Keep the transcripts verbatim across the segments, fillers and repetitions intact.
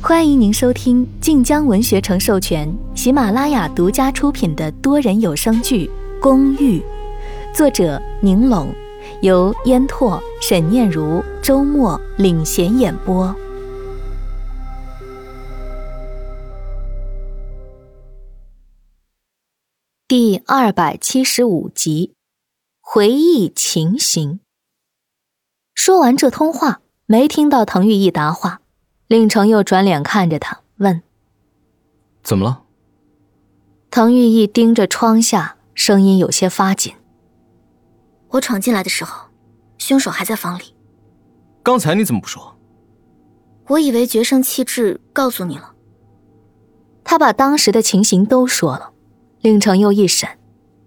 欢迎您收听晋江文学城授权、喜马拉雅独家出品的多人有声剧《公寓》，作者宁拢，由烟拓、沈念如、周末领衔演播。第二百七十五集，回忆情形。说完这通话，没听到滕玉义答话。令程又转脸看着他，问： 怎么了？ 滕玉义盯着窗下，声音有些发紧。 我闯进来的时候，凶手还在房里。 刚才你怎么不说？ 我以为决胜气质告诉你了。 他把当时的情形都说了。令程又一闪。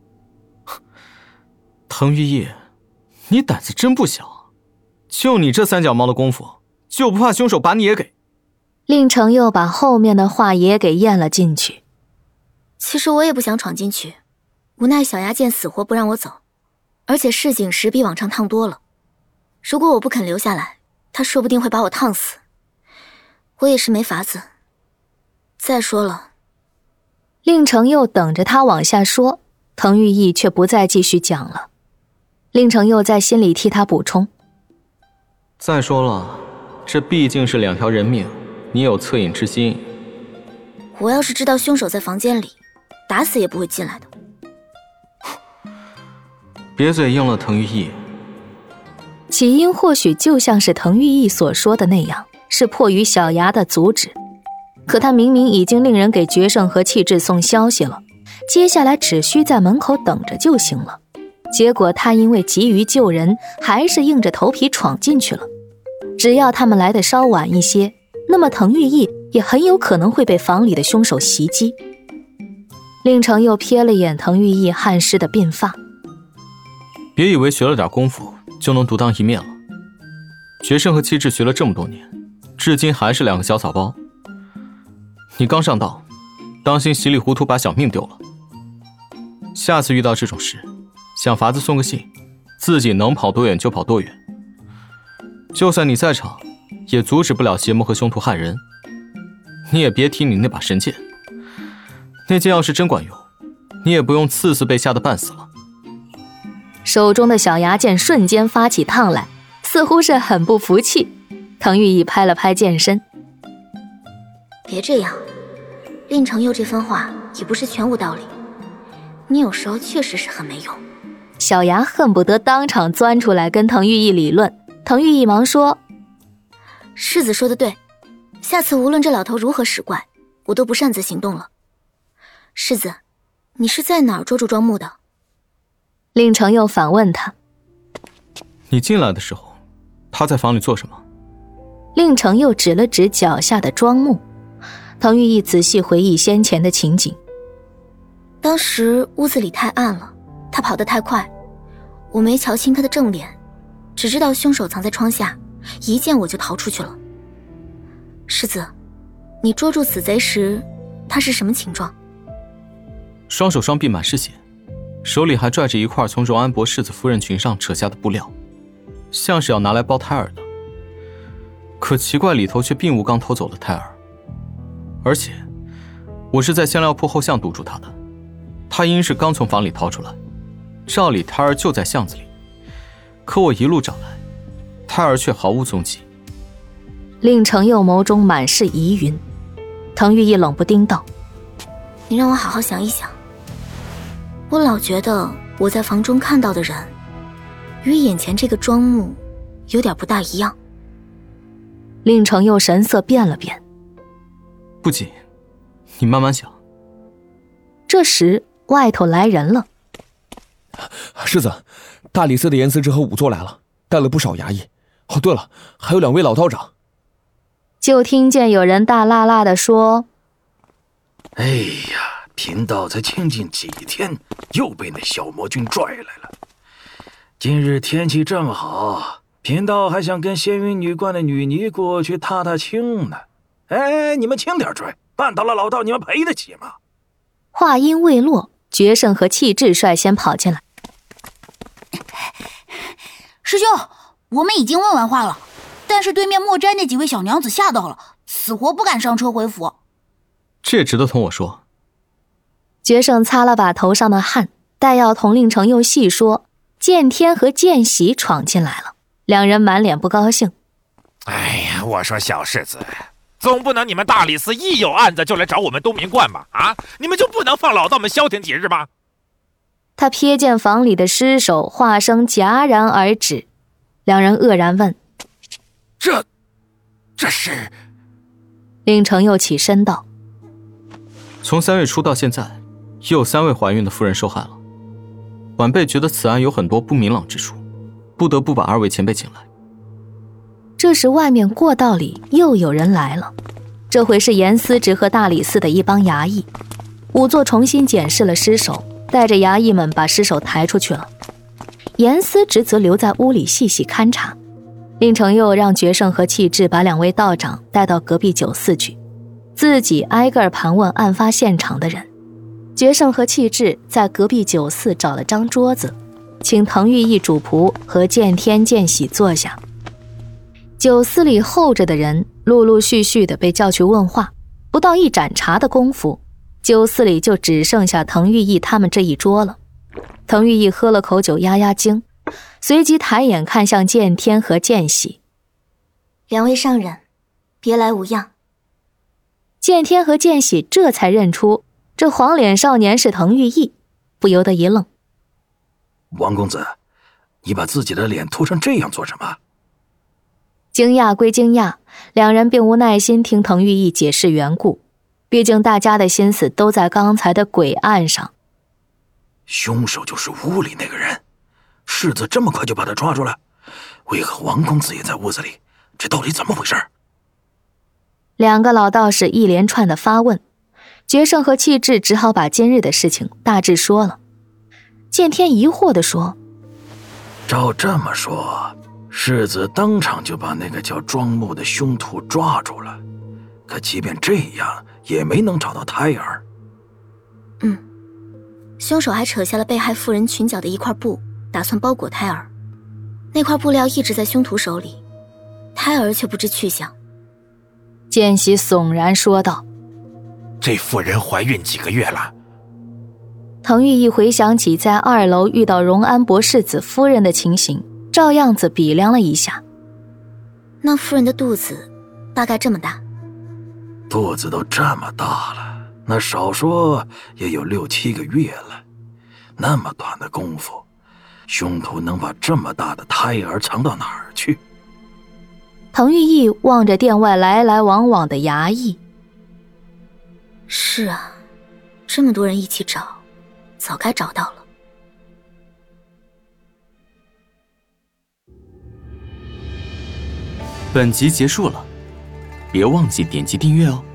滕玉义，你胆子真不小，就你这三脚猫的功夫，就不怕凶手把你也给…… 令程又把后面的话也给咽了进去。 其实我也不想闯进去，无奈小牙剑死活不让我走，而且市井时比往常烫多了。如果我不肯留下来，他说不定会把我烫死。我也是没法子。再说了， 令程又等着他往下说，滕玉义却不再继续讲了。令程又在心里替他补充： 再说了，这毕竟是两条人命，你有恻隐之心。 我要是知道凶手在房间里，打死也不会进来的。 别嘴硬了，滕玉义。 起因或许就像是滕玉义所说的那样，是迫于小牙的阻止。可他明明已经令人给决胜和气质送消息了，接下来只需在门口等着就行了。结果他因为急于救人，还是硬着头皮闯进去了。只要他们来得稍晚一些，那么滕玉义也很有可能会被房里的凶手袭击。令程又瞥了眼滕玉义汗湿的鬓发。 别以为学了点功夫就能独当一面了。决胜和气质学了这么多年，至今还是两个小草包。你刚上道，当心稀里糊涂把小命丢了。下次遇到这种事，想法子送个信，自己能跑多远就跑多远。就算你在场，也阻止不了邪魔和凶徒害人。你也别提你那把神剑，那剑要是真管用，你也不用次次被吓得半死了。 手中的小牙剑瞬间发起烫来，似乎是很不服气。滕玉义拍了拍剑身： 别这样，令程佑这番话也不是全无道理，你有时候确实是很没用。 小牙恨不得当场钻出来跟滕玉义理论。滕玉义忙说： 世子说的对，下次无论这老头如何使怪，我都不擅自行动了。世子，你是在哪儿捉住庄木的？ 令程又反问他： 你进来的时候，他在房里做什么？ 令程又指了指脚下的庄木。滕玉义仔细回忆先前的情景。 当时屋子里太暗了，他跑得太快，我没瞧清他的正脸，只知道凶手藏在窗下，一见我就逃出去了。世子，你捉住死贼时，他是什么情状？ 双手双臂满是血，手里还拽着一块从荣安伯世子夫人裙上扯下的布料，像是要拿来包胎儿的。可奇怪，里头却并无刚偷走的胎儿。而且我是在香料铺后巷堵住他的，他应是刚从房里逃出来，照理胎儿就在巷子里，可我一路找来，胎儿却毫无踪迹。 令程又眸中满是疑云。滕玉义冷不丁道： 你让我好好想一想。我老觉得我在房中看到的人与眼前这个庄木有点不大一样。 令程又神色变了变。 不急，你慢慢想。 这时外头来人了。 世子，大理寺的严思之和仵作来了，带了不少衙役。哦，对了，还有两位老道长。 就听见有人大辣辣地说： 哎呀，贫道才清静几天，又被那小魔君拽来了。今日天气这么好，贫道还想跟仙云女观的女尼姑去踏踏青呢。哎，你们轻点追，绊倒了老道，你们赔得起吗？ 话音未落，决胜和气质率先跑进来。 师兄，我们已经问完话了，但是对面墨斋那几位小娘子吓到了，死死活不敢上车回府。 这也值得同我说。 决胜擦了把头上的汗，待要同令程又细说，剑天和剑喜闯进来了，两人满脸不高兴。 哎呀，我说小世子，总不能你们大理寺一有案子就来找我们东明观吧？啊，你们就不能放老道们消停几日吗？ 他瞥见房里的尸首，话声戛然而止。两人愕然问： 这这是？ 令程又起身道： 从三月初到现在，又有三位怀孕的妇人受害了。晚辈觉得此案有很多不明朗之处，不得不把二位前辈请来。 这时外面过道里又有人来了，这回是严思直和大理寺的一帮衙役。仵作重新检视了尸首，带着衙役们把尸首抬出去了。严思直则留在屋里细细勘察。令程又让决胜和气质把两位道长带到隔壁酒肆去，自己挨个盘问案发现场的人。决胜和气质在隔壁酒肆找了张桌子，请滕玉义主仆和剑天剑喜坐下。酒肆里候着的人陆陆续续的被叫去问话，不到一盏茶的功夫，酒肆里就只剩下滕玉义他们这一桌了。滕玉义喝了口酒压压惊，随即抬眼看向剑天和剑喜： 两位上人，别来无恙。 剑天和剑喜这才认出这黄脸少年是滕玉义，不由得一愣。 王公子，你把自己的脸涂成这样做什么？ 惊讶归惊讶，两人并无耐心听滕玉义解释缘故，毕竟大家的心思都在刚才的鬼案上。 凶手就是屋里那个人，世子这么快就把他抓住了，为何王公子也在屋子里？这到底怎么回事？ 两个老道士一连串的发问，决胜和气质只好把今日的事情大致说了。剑天疑惑地说： 照这么说，世子当场就把那个叫庄木的凶徒抓住了，可即便这样也没能找到胎儿。 嗯，凶手还扯下了被害妇人裙角的一块布，打算包裹胎儿。那块布料一直在凶徒手里，胎儿却不知去向。 剑喜悚然说道： 这妇人怀孕几个月了？ 滕玉义回想起在二楼遇到荣安博士子夫人的情形，照样子比量了一下。 那妇人的肚子大概这么大。 肚子都这么大了，那少说也有六七个月了。那么短的功夫，凶徒能把这么大的胎儿藏到哪儿去？ 滕玉义望着殿外来来往往的衙役。 是啊，这么多人一起找，早该找到了。 本集结束了，别忘记点击订阅哦。